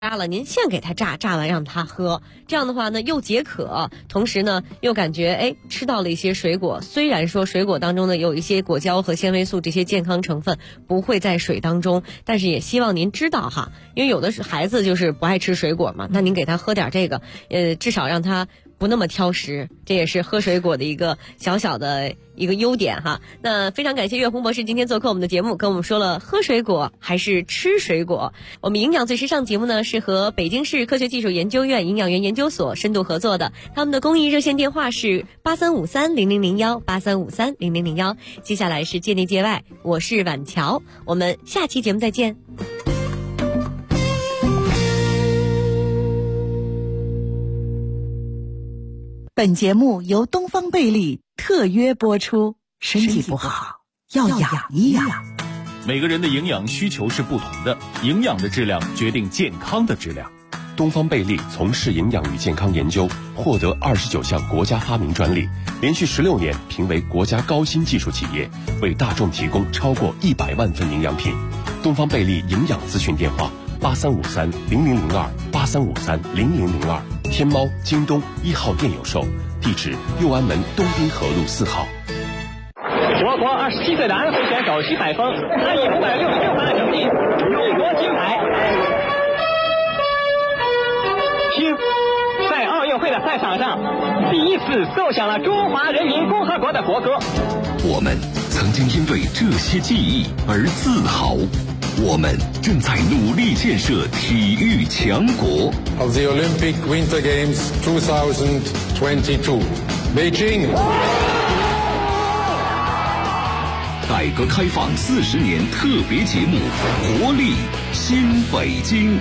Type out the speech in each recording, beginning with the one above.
炸了，您现给它炸完让它喝，这样的话呢又解渴，同时呢又感觉吃到了一些水果。虽然说水果当中呢有一些果胶和纤维素这些健康成分不会在水当中，但是也希望您知道哈，因为有的孩子就是不爱吃水果嘛，那您给他喝点这个，至少让他不那么挑食，这也是喝水果的一个小小的一个优点哈。那非常感谢岳红博士今天做客我们的节目，跟我们说了喝水果还是吃水果。我们营养最时尚节目呢是和北京市科学技术研究院营养员研究所深度合作的，他们的公益热线电话是8353000183530001。接下来是界内界外，我是婉乔，我们下期节目再见。 本节目由东方贝利特约播出，身体不好要养一养。 每个人的营养需求是不同的，营养的质量决定健康的质量。 东方贝利从事营养与健康研究，获得29项国家发明专利，连续16年评为国家高新技术企业，为大众提供超过100万份营养品。东方贝利营养咨询电话8353000283530002，天猫、京东1号店有售，地址右安门东滨河路4号。 我国27岁的安徽选手徐海峰，他以566分的成绩荣夺金牌。听，在奥运会的赛场上，第一次奏响了中华人民共和国的国歌。 我们曾经因为这些记忆而自豪。我们正在努力建设体育强国。 Of the Olympic Winter Games 2022, Beijing. 改革开放40年特别节目，活力新北京。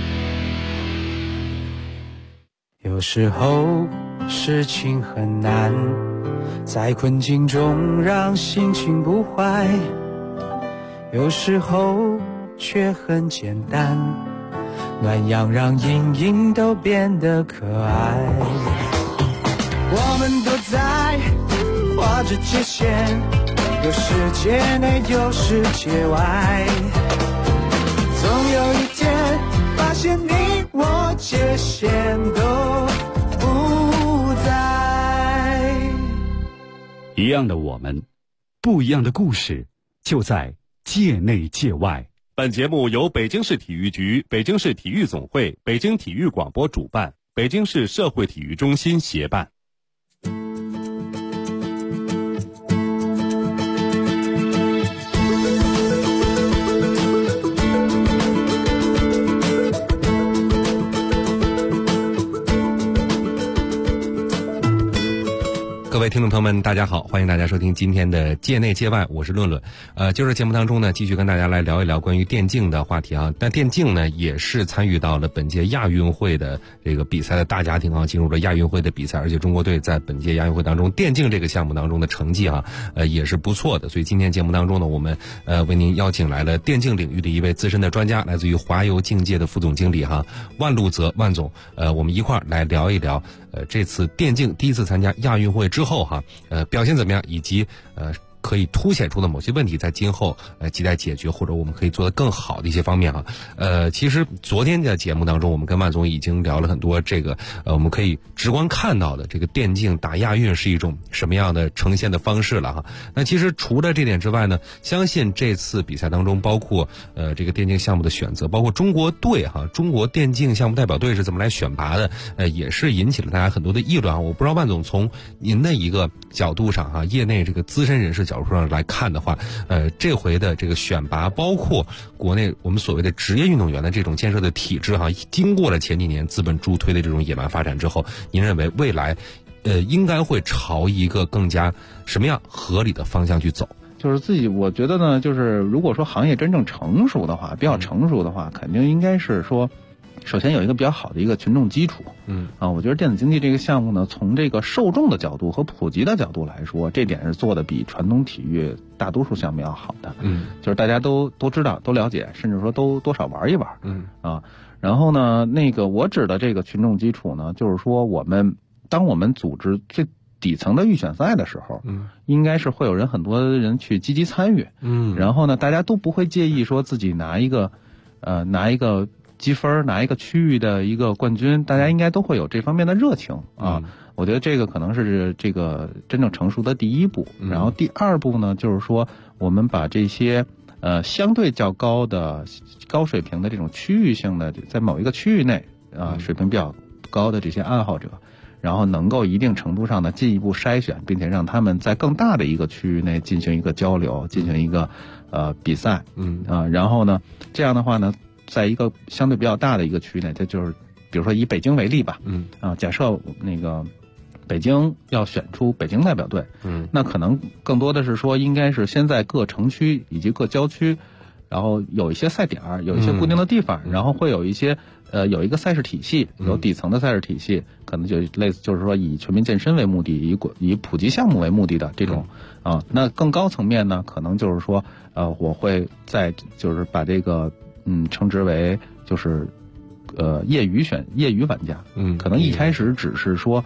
有时候事情很难，在困境中让心情不坏。有时候却很简单，暖阳让阴影都变得可爱。我们都在画着界限，有世界内有世界外，总有一天发现你我界限都不在。 一样的我们，不一样的故事，就在界内界外。 本节目由北京市体育局、北京市体育总会、北京体育广播主办，北京市社会体育中心协办。 各位听众朋友们，大家好，欢迎大家收听今天的界内界外，我是论论。就是节目当中呢，继续跟大家来聊一聊关于电竞的话题啊。但电竞呢，也是参与到了本届亚运会的这个比赛的大家庭啊，进入了亚运会的比赛，而且中国队在本届亚运会当中电竞这个项目当中的成绩啊，也是不错的。所以今天节目当中呢，我们为您邀请来了电竞领域的一位资深的专家，来自于华游竞界的副总经理万路泽万总，我们一块儿来聊一聊这次电竞第一次参加亚运会之后表现怎么样，以及可以凸显出的某些问题，在今后亟待解决，或者我们可以做得更好的一些方面其实昨天的节目当中，我们跟万总已经聊了很多这个我们可以直观看到的这个电竞打亚运是一种什么样的呈现的方式了那其实除了这点之外呢，相信这次比赛当中，包括这个电竞项目的选择，包括中国队中国电竞项目代表队是怎么来选拔的，也是引起了大家很多的议论我不知道万总从您的一个角度上业内这个资深人士角度上来看的话，这回的这个选拔，包括国内我们所谓的职业运动员的这种建设的体制经过了前几年资本助推的这种野蛮发展之后，您认为未来应该会朝一个更加什么样合理的方向去走？ 就是我觉得呢，就是如果说行业真正成熟的话，比较成熟的话，肯定应该是说首先有一个比较好的一个群众基础。我觉得电子竞技这个项目呢，从这个受众的角度和普及的角度来说，这点是做的比传统体育大多数项目要好的。就是大家都知道、都了解，甚至说都多少玩一玩。然后呢，我指的这个群众基础呢，就是说当我们组织最底层的预选赛的时候，应该是会有很多人去积极参与。然后呢，大家都不会介意说自己拿一个积分，拿一个区域的一个冠军，大家应该都会有这方面的热情啊。我觉得这个可能是这个真正成熟的第一步。然后第二步呢，就是说我们把这些相对较高的高水平的这种区域性的，在某一个区域内水平比较高的这些爱好者，然后能够一定程度上的进一步筛选，并且让他们在更大的一个区域内进行一个交流，进行一个比赛。然后呢，这样的话呢，在一个相对比较大的一个区域内，这就是比如说以北京为例吧。假设那个北京要选出北京代表队，那可能更多的是说，应该是先在各城区以及各郊区，然后有一些赛点，有一些固定的地方，然后会有一些有一个赛事体系，有底层的赛事体系，可能就类似就是说以全民健身为目的，以普及项目为目的的这种那更高层面呢，可能就是说我会就是把这个称之为就是业余玩家，可能一开始只是说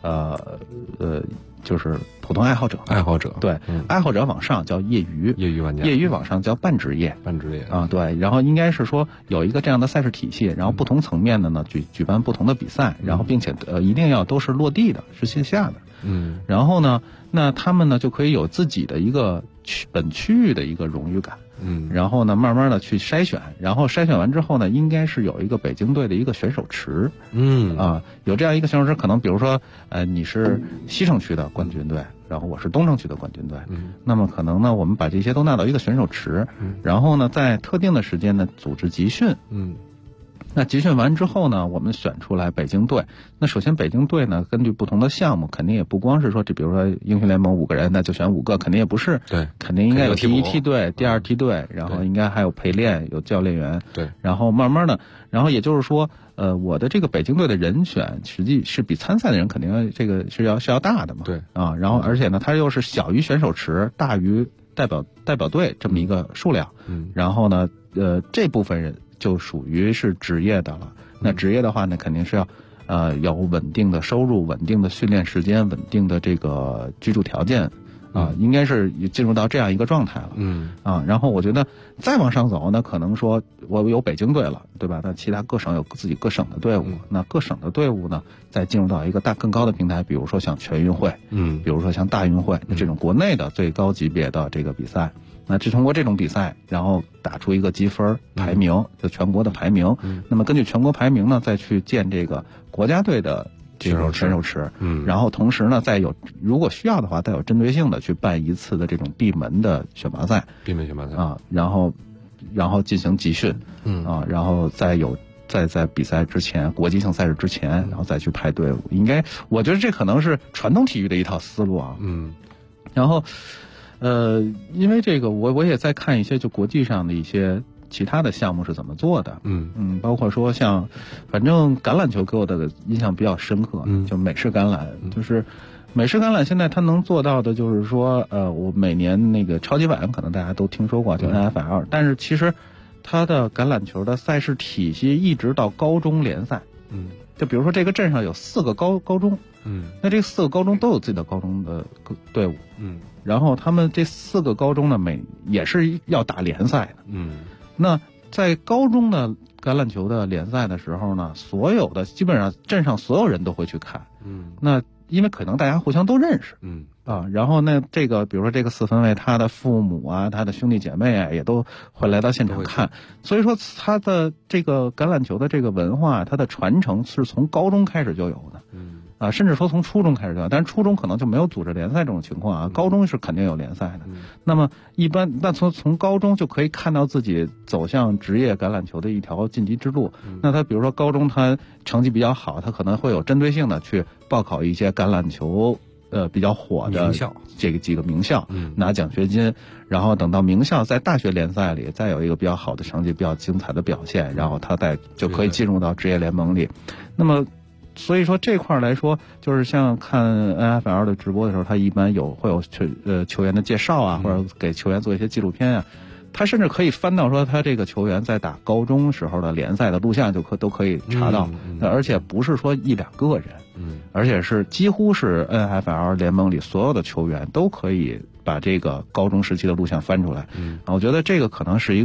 就是普通爱好者，对，爱好者往上叫业余玩家，业余往上叫半职业对，然后应该是说有一个这样的赛事体系，然后不同层面的呢举办不同的比赛，然后并且一定要都是落地的，是线下的，然后呢，那他们呢就可以有自己的一个本区域的一个荣誉感。然后呢，慢慢的去筛选，然后筛选完之后呢，应该是有一个北京队的一个选手池，有这样一个选手池，可能比如说，你是西城区的冠军队，然后我是东城区的冠军队，那么可能呢，我们把这些都纳到一个选手池，然后呢，在特定的时间呢，组织集训，那集训完之后呢，我们选出来北京队。那首先北京队呢，根据不同的项目，肯定也不光是说，比如说英雄联盟5个人，那就选5个，肯定也不是。对，肯定应该有第一梯队、第二梯队，然后应该还有陪练、有教练员。对，然后慢慢的，然后也就是说，我的这个北京队的人选，实际是比参赛的人肯定这个是要大的嘛。对啊，然后而且呢，它又是小于选手池，大于代表队这么一个数量。然后呢，这部分人就属于是职业的了。那职业的话呢，肯定是要有稳定的收入、稳定的训练时间、稳定的这个居住条件应该是进入到这样一个状态了。然后我觉得再往上走呢，可能说我有北京队了，对吧？那其他各省有自己各省的队伍，那各省的队伍呢，再进入到一个更高的平台，比如说像全运会，比如说像大运会这种国内的最高级别的这个比赛。那通过这种比赛，然后打出一个积分排名，就全国的排名。那么根据全国排名呢，再去建这个国家队的这种选手池。然后同时呢，再有如果需要的话，再有针对性的去办一次的这种闭门的选拔赛。闭门选拔赛然后进行集训。然后在比赛之前，国际性赛事之前，然后再去排队伍。我觉得这可能是传统体育的一套思路啊。然后。因为这个我也在看一些就国际上的一些其他的项目是怎么做的，包括说像，反正橄榄球给我的印象比较深刻，就美式橄榄，就是美式橄榄现在它能做到的就是说，我每年那个超级碗可能大家都听说过，叫 NFL， 但是其实它的橄榄球的赛事体系一直到高中联赛，就比如说这个镇上有4个高中，那这4个高中都有自己的高中的队伍，然后他们这4个高中呢，也是要打联赛的。那在高中的橄榄球的联赛的时候呢，所有的基本上镇上所有人都会去看。那因为可能大家互相都认识。然后那这个比如说这个4分卫，他的父母啊，他的兄弟姐妹啊，也都会来到现场看。所以说他的这个橄榄球的这个文化，它的传承是从高中开始就有的。甚至说从初中开始就有，但是初中可能就没有组织联赛这种情况啊，高中是肯定有联赛的。那么一般，那从高中就可以看到自己走向职业橄榄球的一条晋级之路。那他比如说高中他成绩比较好，他可能会有针对性的去报考一些橄榄球比较火的这个几个名校，拿奖学金，然后等到名校在大学联赛里再有一个比较好的成绩、比较精彩的表现，然后他就可以进入到职业联盟里。那么所以说这块来说，就是像看 NFL 的直播的时候，他一般会有球员的介绍啊，或者给球员做一些纪录片啊。他甚至可以翻到说他这个球员在打高中时候的联赛的录像都可以查到。而且不是说1-2个人，而且是几乎是 NFL 联盟里所有的球员都可以把这个高中时期的录像翻出来。我觉得这个可能是一个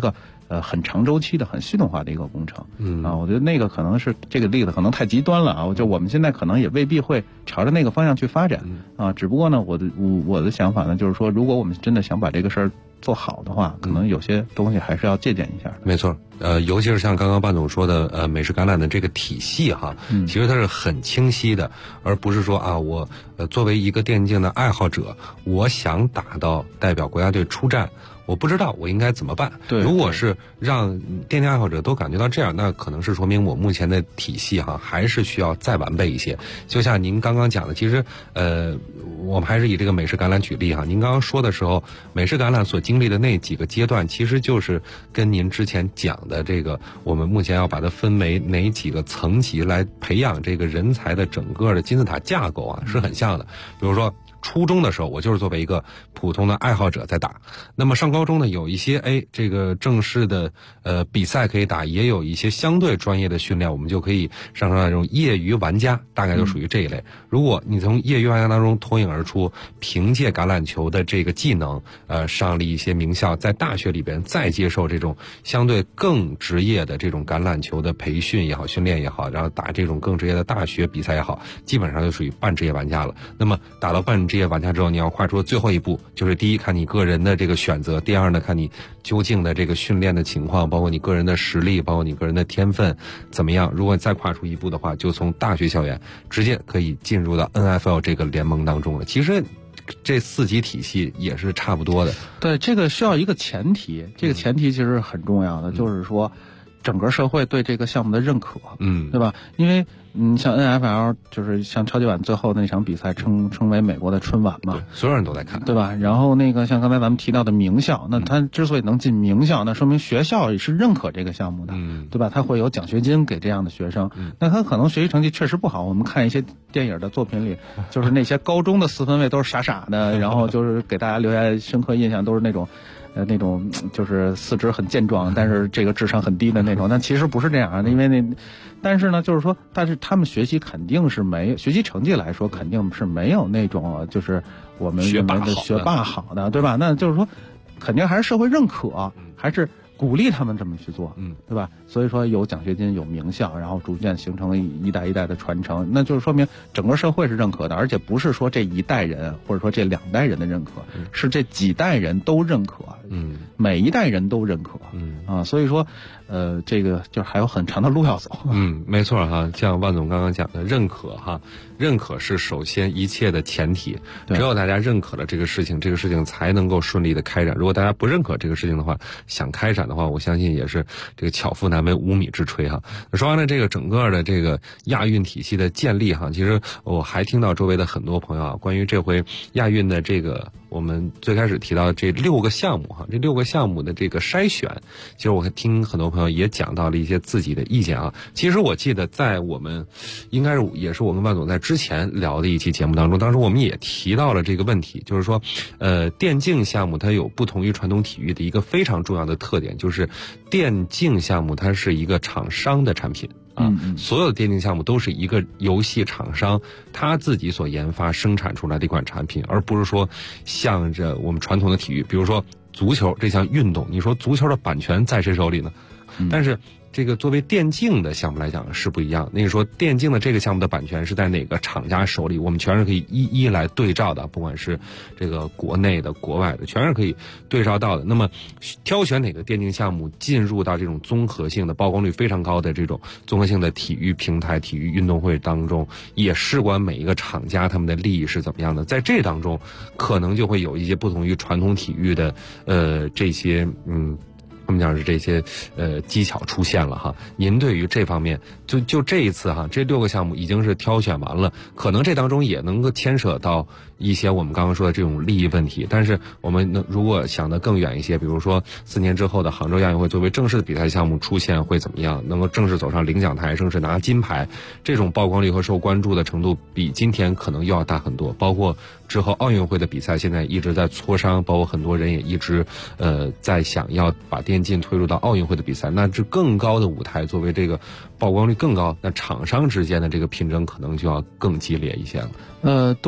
很长周期的、很系统化的一个工程。我觉得那个可能是这个例子可能太极端了啊，我们现在可能也未必会朝着那个方向去发展啊。只不过呢，我的想法呢，就是说，如果我们真的想把这个事儿做好的话，可能有些东西还是要借鉴一下的。 没错，尤其是像刚刚半总说的，美式橄榄的这个体系哈，其实它是很清晰的，而不是说啊，我作为一个电竞的爱好者，我想打到代表国家队出战，我不知道我应该怎么办。 对， 如果是让电竞爱好者都感觉到这样，那可能是说明我目前的体系哈还是需要再完备一些。就像您刚刚讲的，其实我们还是以这个美式橄榄举例哈。您刚刚说的时候，美式橄榄所经历的那几个阶段，其实就是跟您之前讲的这个，我们目前要把它分为哪几个层级来培养这个人才的整个的金字塔架构啊，是很像的。比如说初中的时候，我就是作为一个普通的爱好者在打。那么上高中呢，有一些这个正式的比赛可以打，也有一些相对专业的训练，我们就可以上升到这种业余玩家，大概就属于这一类。如果你从业余玩家当中脱颖而出，凭借橄榄球的这个技能，上了一些名校，在大学里边再接受这种相对更职业的这种橄榄球的培训也好、训练也好，然后打这种更职业的大学比赛也好，基本上就属于半职业玩家了。那么打到半职业玩家之后，你要跨出最后一步，就是第一看你个人的这个选择，第二呢看你究竟的这个训练的情况，包括你个人的实力，包括你个人的天分怎么样。如果再跨出一步的话，就从大学校园直接可以进入到 NFL 这个联盟当中了。其实这4级体系也是差不多的。 对，这个需要一个前提，这个前提其实很重要的，就是说整个社会对这个项目的认可，对吧？因为像 NFL 就是像超级碗最后的那场比赛称为美国的春晚嘛， 所有人都在看， 对吧？然后那个像刚才咱们提到的名校，那他之所以能进名校，那说明学校也是认可这个项目的，对吧？他会有奖学金给这样的学生，那他可能学习成绩确实不好。我们看一些电影的作品里，就是那些高中的4分卫都是傻傻的，然后就是给大家留下深刻印象，都是那种就是四肢很健壮，但是这个智商很低的那种。但其实不是这样的，因为但是呢，就是说，但是他们学习肯定是学习成绩来说肯定是没有那种就是我们认为的学霸好的，对吧？那就是说，肯定还是社会认可，还是鼓励他们这么去做，对吧？所以说有奖学金，有名校，然后逐渐形成一代一代的传承，那就是说明整个社会是认可的，而且不是说这一代人或者说这2代人的认可，是这几代人都认可，每一代人都认可，所以说这个就还有很长的路要走。 没错哈，像万总刚刚讲的认可哈，认可是首先一切的前提，只有大家认可了这个事情，这个事情才能够顺利的开展。如果大家不认可这个事情的话，想开展的话，我相信也是这个巧妇难为无米之炊哈。说完了这个整个的这个亚运体系的建立哈，其实我还听到周围的很多朋友啊，关于这回亚运的这个我们最开始提到这6个项目哈，这6个项目的这个筛选，其实我听很多朋友也讲到了一些自己的意见啊。其实我记得在我们应该是也是我跟万总在之前聊的一期节目当中，当时我们也提到了这个问题，就是说电竞项目它有不同于传统体育的一个非常重要的特点，就是电竞项目它是一个厂商的产品。所有的电竞项目都是一个游戏厂商他自己所研发生产出来的一款产品，而不是说像着我们传统的体育，比如说足球这项运动，你说足球的版权在谁手里呢？但是这个作为电竞的项目来讲是不一样。那你说电竞的这个项目的版权是在哪个厂家手里，我们全是可以一一来对照的，不管是这个国内的国外的，全是可以对照到的。那么挑选哪个电竞项目进入到这种综合性的曝光率非常高的这种综合性的体育平台、体育运动会当中，也事关每一个厂家他们的利益是怎么样的。在这当中可能就会有一些不同于传统体育的这些他们讲是这些技巧出现了哈。您对于这方面就这一次哈，这6个项目已经是挑选完了，可能这当中也能够牵扯到一些我们刚刚说的这种利益问题，但是我们如果想得更远一些，比如说4年之后的杭州亚运会作为正式的比赛项目出现会怎么样，能够正式走上领奖台，正式拿金牌，这种曝光率和受关注的程度比今天可能又要大很多。包括之后奥运会的比赛现在一直在磋商，包括很多人也一直在想要把电竞推入到奥运会的比赛，那这更高的舞台作为这个曝光率更高，那厂商之间的这个竞争可能就要更激烈一些了。 对，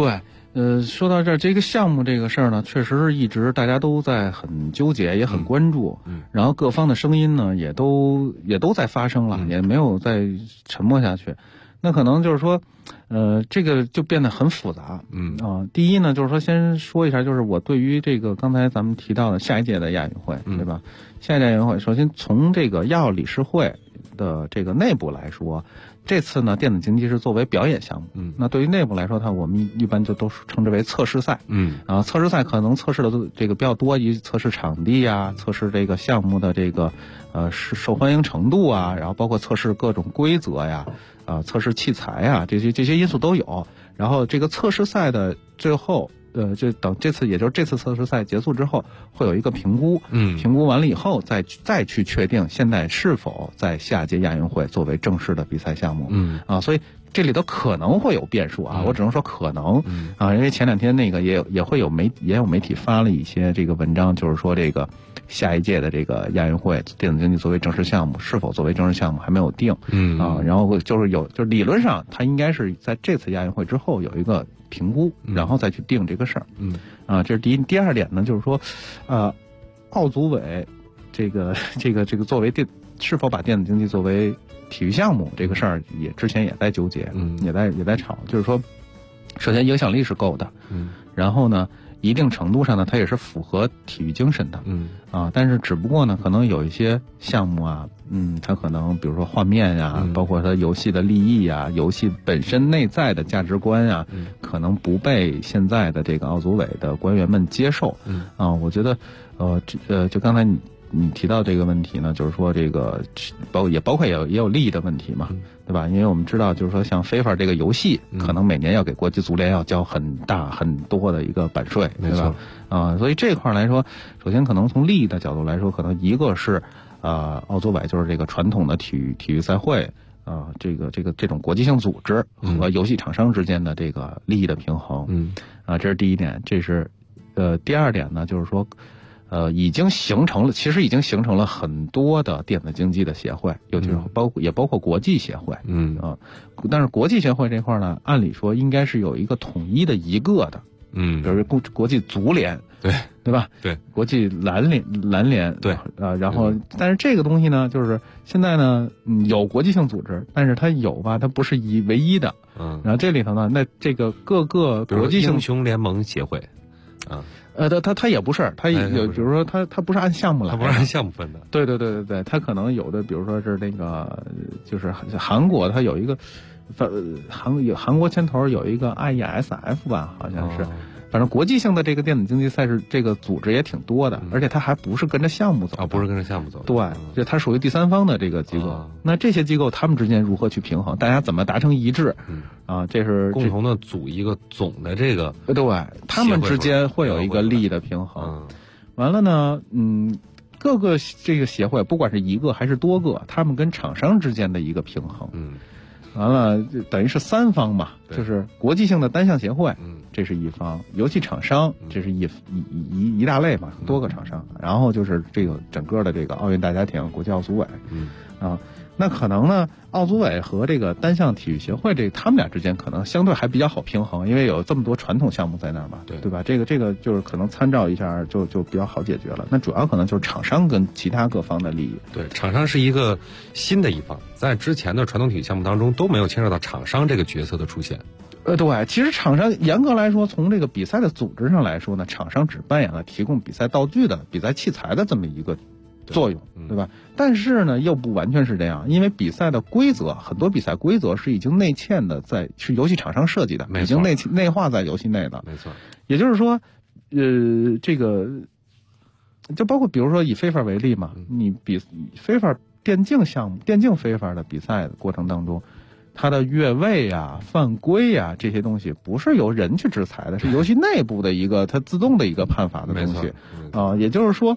说到这儿，这个项目这个事儿呢，确实是一直大家都在很纠结，也很关注。然后各方的声音呢，也都在发生了，也没有再沉默下去。那可能就是说，这个就变得很复杂。第一呢，就是说先说一下，就是我对于这个刚才咱们提到的下一届的亚运会，对吧？下一届亚运会，首先从这个亚奥理事会的这个内部来说，这次呢电子竞技是作为表演项目。那对于内部来说，我们一般就都是称之为测试赛。测试赛可能测试的这个比较多，以测试场地啊，测试这个项目的这个受欢迎程度啊，然后包括测试各种规则呀。测试器材啊，这些因素都有。然后这个测试赛的最后，就等这次测试赛结束之后，会有一个评估。评估完了以后，再去确定现在是否在下届亚运会作为正式的比赛项目。所以这里头可能会有变数啊，我只能说可能。因为前两天那个也会有媒体发了一些这个文章，就是说这个下一届的这个亚运会电子竞技作为正式项目是否作为正式项目还没有定。然后就是理论上它应该是在这次亚运会之后有一个评估，然后再去定这个事儿。这是第一。第二点呢，就是说，奥组委这个作为是否把电子竞技作为体育项目这个事儿，之前也在纠结，也在吵。就是说，首先影响力是够的，然后呢，一定程度上呢，它也是符合体育精神的，但是只不过呢，可能有一些项目啊，它可能比如说画面呀，包括它游戏的利益呀，游戏本身内在的价值观呀，可能不被现在的这个奥组委的官员们接受。我觉得，就刚才你提到这个问题呢，就是说这个包括也有利益的问题嘛，对吧？因为我们知道，就是说像 FIFA 这个游戏，可能每年要给国际足联要交很多的一个版税，对吧？所以这块来说，首先可能从利益的角度来说，可能一个是奥组委就是这个传统的体育赛会，这种国际性组织和游戏厂商之间的这个利益的平衡。这是第一点。这是第二点呢，就是说。已经形成了很多的电子竞技的协会，尤其是包括国际协会。但是国际协会这块呢，按理说应该是有一个统一的一个的。比如国际足联，对吧？对，国际篮联，对然后但是这个东西呢，就是现在呢，有国际性组织，但是它有吧，它不是唯一的。然后这里头呢，那这个各个国际性英雄联盟协会， 它也不是，它有，比如说它不是按项目来， 它不是按项目分的。 对，它可能有的，比如说是那个，就是韩国，它有一个，韩国牵头有一个 IESF 吧，好像是。反正国际性的这个电子竞技赛事，这个组织也挺多的，而且它还不是跟着项目走， 不是跟着项目走。 对，就它属于第三方的这个机构。那这些机构他们之间如何去平衡？大家怎么达成一致？这是共同的组一个总的这个。 对，他们之间会有一个利益的平衡。完了呢，各个这个协会，不管是一个还是多个，他们跟厂商之间的一个平衡。完了，等于是三方嘛，就是国际性的单项协会，这是一方；游戏厂商，这是一大类嘛，多个厂商。然后就是这个整个的这个奥运大家庭，国际奥组委，那可能呢，奥组委和这个单项体育协会，他们俩之间可能相对还比较好平衡，因为有这么多传统项目在那儿嘛，对吧？这个就是可能参照一下就比较好解决了。那主要可能就是厂商跟其他各方的利益。 对，厂商是一个新的一方，在之前的传统体育项目当中都没有牵涉到厂商这个角色的出现。 对，其实厂商严格来说，从这个比赛的组织上来说呢，厂商只扮演了提供比赛道具的、比赛器材的这么一个作用，对吧？但是呢，又不完全是这样，因为比赛的规则，很多比赛规则是已经内嵌的，是游戏厂商设计的，已经内化在游戏内的。 没错。 也就是说，这个就包括比如说以FIFA为例嘛，你FIFA电竞项目、电竞FIFA的比赛的过程当中，它的越位啊、犯规啊这些东西不是由人去制裁的，是游戏内部的一个它自动的一个判罚的东西也就是说，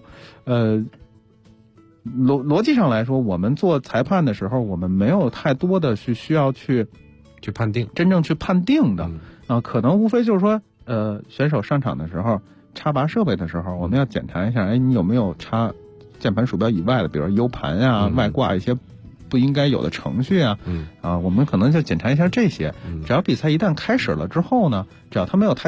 逻辑上来说，我们做裁判的时候，我们没有太多的需要去判定， 真正去判定的可能无非就是说，选手上场的时候插拔设备的时候，我们要检查一下，你有没有插键盘鼠标以外的，比如 U 盘啊、外挂一些不应该有的程序啊，我们可能就检查一下这些。只要比赛一旦开始了之后呢，只要它没有太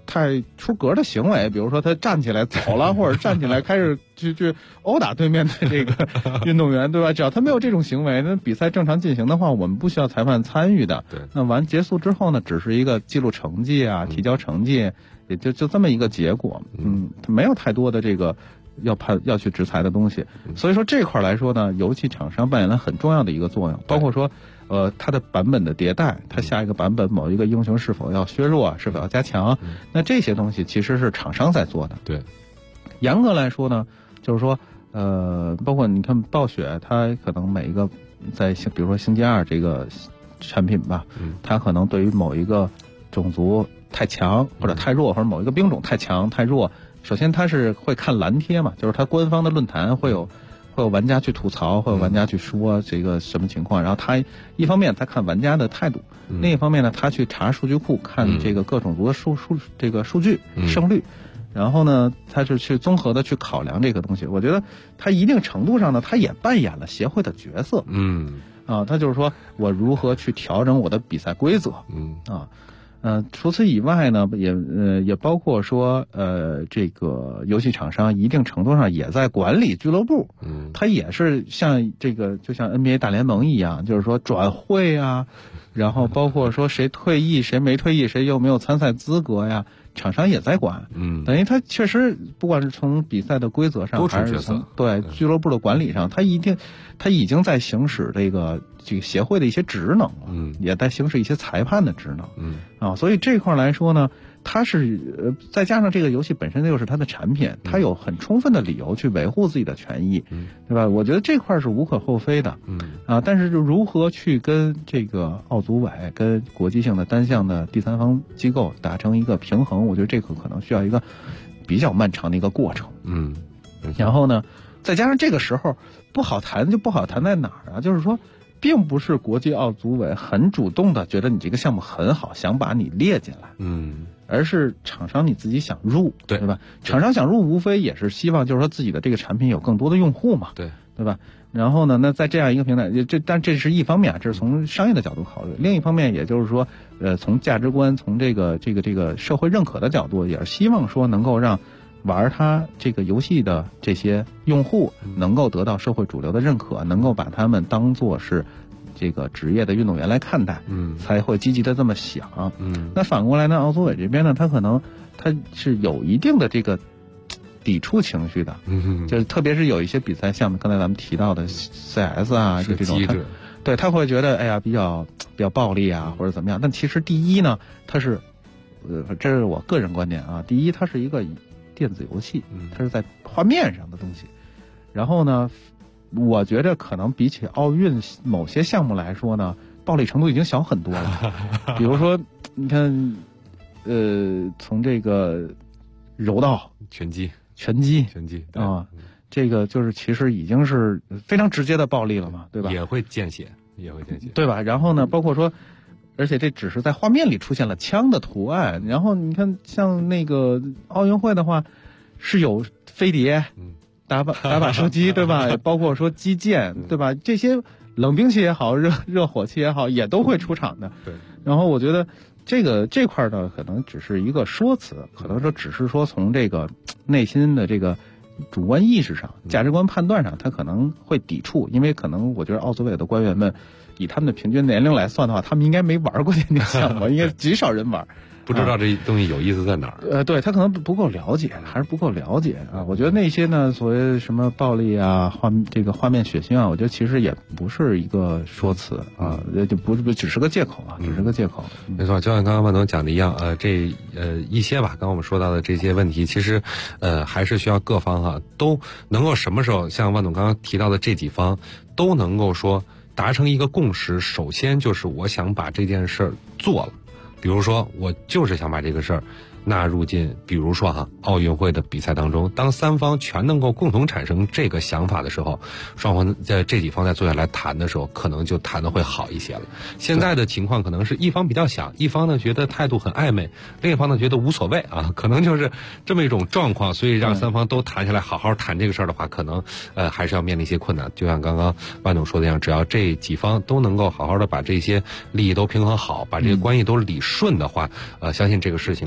太出格的行为，比如说他站起来走了，或者站起来开始去殴打对面的这个运动员，对吧？只要他没有这种行为，那比赛正常进行的话，我们不需要裁判参与的。 对， 那结束之后呢，只是一个记录成绩啊，提交成绩，也就这么一个结果。没有太多的这个要去制裁的东西。所以说这块来说呢，游戏厂商扮演了很重要的一个作用，包括说它的版本的迭代，它下一个版本某一个英雄是否要削弱，是否要加强，那这些东西其实是厂商在做的。 对， 严格来说呢，就是说包括你看暴雪，它可能每一个比如说星际2这个产品吧，它可能对于某一个种族太强或者太弱，或者某一个兵种太强太弱，首先它是会看蓝贴嘛，就是它官方的论坛会有玩家去吐槽，会有玩家去说这个什么情况，然后他一方面他看玩家的态度，另一方面呢，他去查数据库，看这个各种族的这个数据胜率，然后呢，他就去综合的去考量这个东西。我觉得他一定程度上呢，他也扮演了协会的角色。他就是说我如何去调整我的比赛规则。除此以外呢，也包括说，这个游戏厂商一定程度上也在管理俱乐部，它也是像这个，就像 NBA 大联盟一样，就是说转会啊，然后包括说谁退役，谁没退役，谁有没有参赛资格呀，厂商也在管。等于它确实不管是从比赛的规则上，还是从俱乐部的管理上，它已经在行使这个协会的一些职能了，也在行使一些裁判的职能。所以这块来说呢，它是再加上这个游戏本身又是它的产品，它有很充分的理由去维护自己的权益，对吧？我觉得这块是无可厚非的。但是就如何去跟这个奥组委跟国际性的单项的第三方机构达成一个平衡，我觉得这个可能需要一个比较漫长的一个过程。然后呢，再加上这个时候不好谈在哪儿啊？就是说，并不是国际奥组委很主动的觉得你这个项目很好，想把你列进来，而是厂商你自己想入，对吧？厂商想入，无非也是希望就是说自己的这个产品有更多的用户嘛，对吧？然后呢，那在这样一个平台，但这是一方面，这是从商业的角度考虑；另一方面，也就是说，从价值观，从这个社会认可的角度，也是希望说能够让玩它这个游戏的这些用户能够得到社会主流的认可，能够把他们当作是这个职业的运动员来看待，才会积极的这么想。那反过来呢，奥组委这边呢，他可能他是有一定的这个抵触情绪的，就是特别是有一些比赛项目，刚才咱们提到的 CS 啊，就这种，他会觉得哎呀比较暴力啊，或者怎么样。但其实第一呢，它是这是我个人观点啊，第一它是一个电子游戏，它是在画面上的东西。然后呢，我觉得可能比起奥运某些项目来说呢，暴力程度已经小很多了。比如说，你看，从这个柔道、 拳击啊，这个就是其实已经是非常直接的暴力了嘛，对吧？ 也会见血， 对吧？然后呢，包括说，而且这只是在画面里出现了枪的图案。然后你看，像那个奥运会的话，是有飞碟、打靶射击，对吧？包括说击剑，对吧？这些冷兵器也好，热火器也好，也都会出场的。 对。 然后我觉得这块呢，可能只是一个说辞，可能说只是说从这个内心的这个主观意识上、价值观判断上，他可能会抵触，因为可能我觉得奥组委的官员们，以他们的平均年龄来算的话，他们应该没玩过电竞项目，应该极少人玩。 不知道这东西有意思在哪儿？ 对他可能不够了解，还是不够了解啊。我觉得那些呢，所谓什么暴力啊、画面血腥啊，我觉得其实也不是一个说辞啊，就不只是个借口啊，只是个借口。 没错，就像刚刚万总讲的一样，一些吧，刚刚我们说到的这些问题，其实还是需要各方都能够什么时候像万总刚刚提到的这几方都能够说达成一个共识。首先就是我想把这件事儿做了。比如说，我就是想把这个事儿纳入进，比如说奥运会的比赛当中。当三方全能够共同产生这个想法的时候，双方在这几方再坐下来谈的时候，可能就谈得会好一些了。现在的情况可能是一方比较想，一方呢觉得态度很暧昧，另一方呢觉得无所谓啊，可能就是这么一种状况。所以让三方都谈下来，好好谈这个事儿的话，可能还是要面临一些困难。就像刚刚万总说的一样，只要这几方都能够好好的把这些利益都平衡好，把这些关系都理顺的话，相信这个事情是有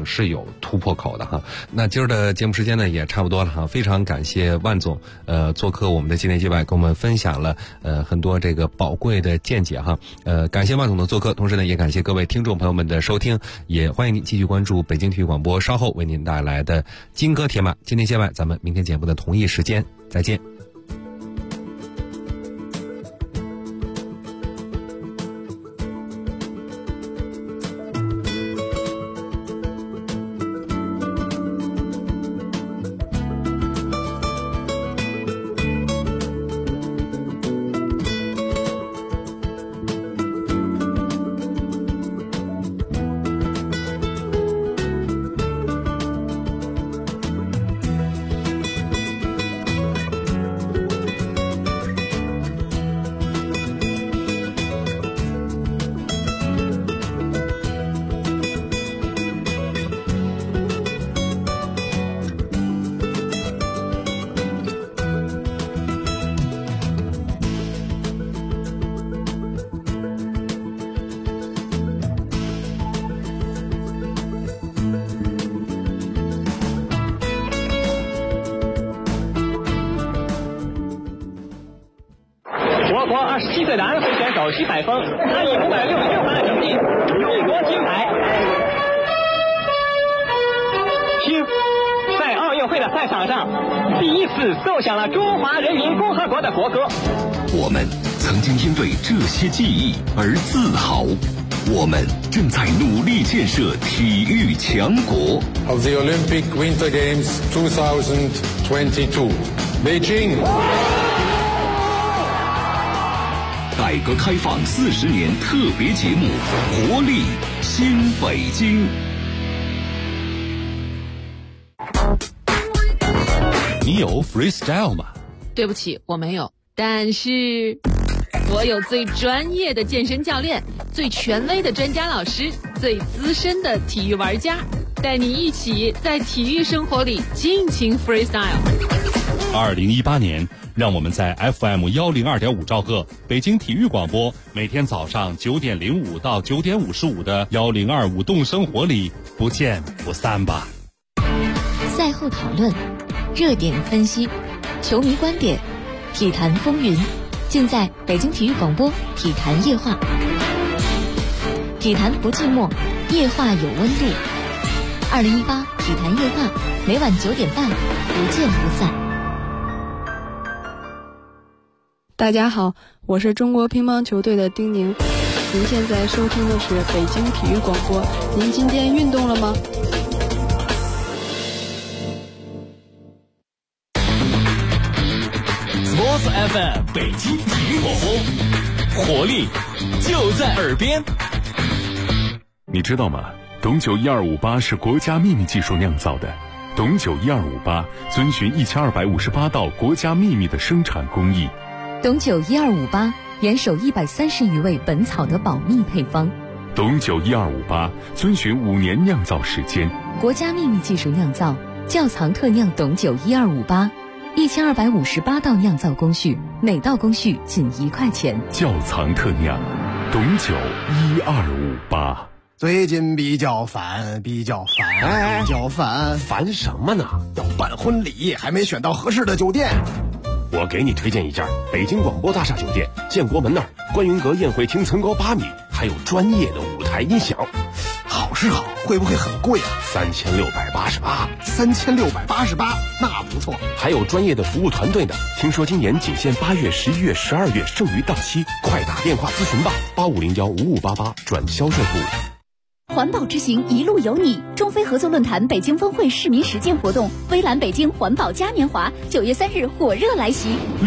有突破口的哈。那今儿的节目时间呢也差不多了哈，非常感谢万总做客我们的境内界外，跟我们分享了很多这个宝贵的见解哈。感谢万总的做客，同时呢也感谢各位听众朋友们的收听，也欢迎您继续关注北京体育广播稍后为您带来的金戈铁马境内界外，咱们明天节目的同一时间再见。 我国27岁的安徽选手徐海峰，他以566分的成绩勇夺金牌。徐在奥运会的赛场上第一次奏响了中华人民共和国的国歌。 我们曾经因为这些记忆而自豪，我们正在努力建设体育强国。 Of the Olympic Winter Games 2022, Beijing. 改革开放40年特别节目《活力新北京》。 你有 freestyle 吗？ 对不起，我没有。但是我有最专业的健身教练，最权威的专家老师，最资深的体育玩家，带你一起在体育生活里尽情 freestyle。 2018年，让我们在 FM102.5兆赫北京体育广播，每天早上9点05到9点55的1025舞动生活里不见不散吧。 赛后讨论，热点分析，球迷观点，体坛风云，尽在北京体育广播体坛夜话。体坛不寂寞，夜话有温度。2018体坛夜话，每晚9点半，不见不散。 大家好，我是中国乒乓球队的丁宁。您现在收听的是北京体育广播。您今天运动了吗 ？Sports FM 北京体育广播，活力就在耳边。 你知道吗？董酒1258是国家秘密技术酿造的。董酒1258遵循1258道国家秘密的生产工艺。 董酒1258严守130余味本草的保密配方。 董酒1258遵循5年酿造时间， 国家秘密技术酿造，窖藏特酿董酒1258，1258道酿造工序，每道工序仅1块钱。 窖藏特酿，董酒1258。 最近比较烦， 烦什么呢？ 要办婚礼，还没选到合适的酒店。 我给你推荐一家北京广播大厦酒店，建国门那儿，观云阁宴会厅层高8米，还有专业的舞台音响。 好是好，会不会很贵啊 ？3688。 3688，那不错。 还有专业的服务团队呢。听说今年仅限8月、11月、12月，剩余到期，快打电话咨询吧，85015588转销售部。 环保之行一路有你，中非合作论坛北京峰会市民实践活动，微蓝北京环保嘉年华9月3日火热来袭。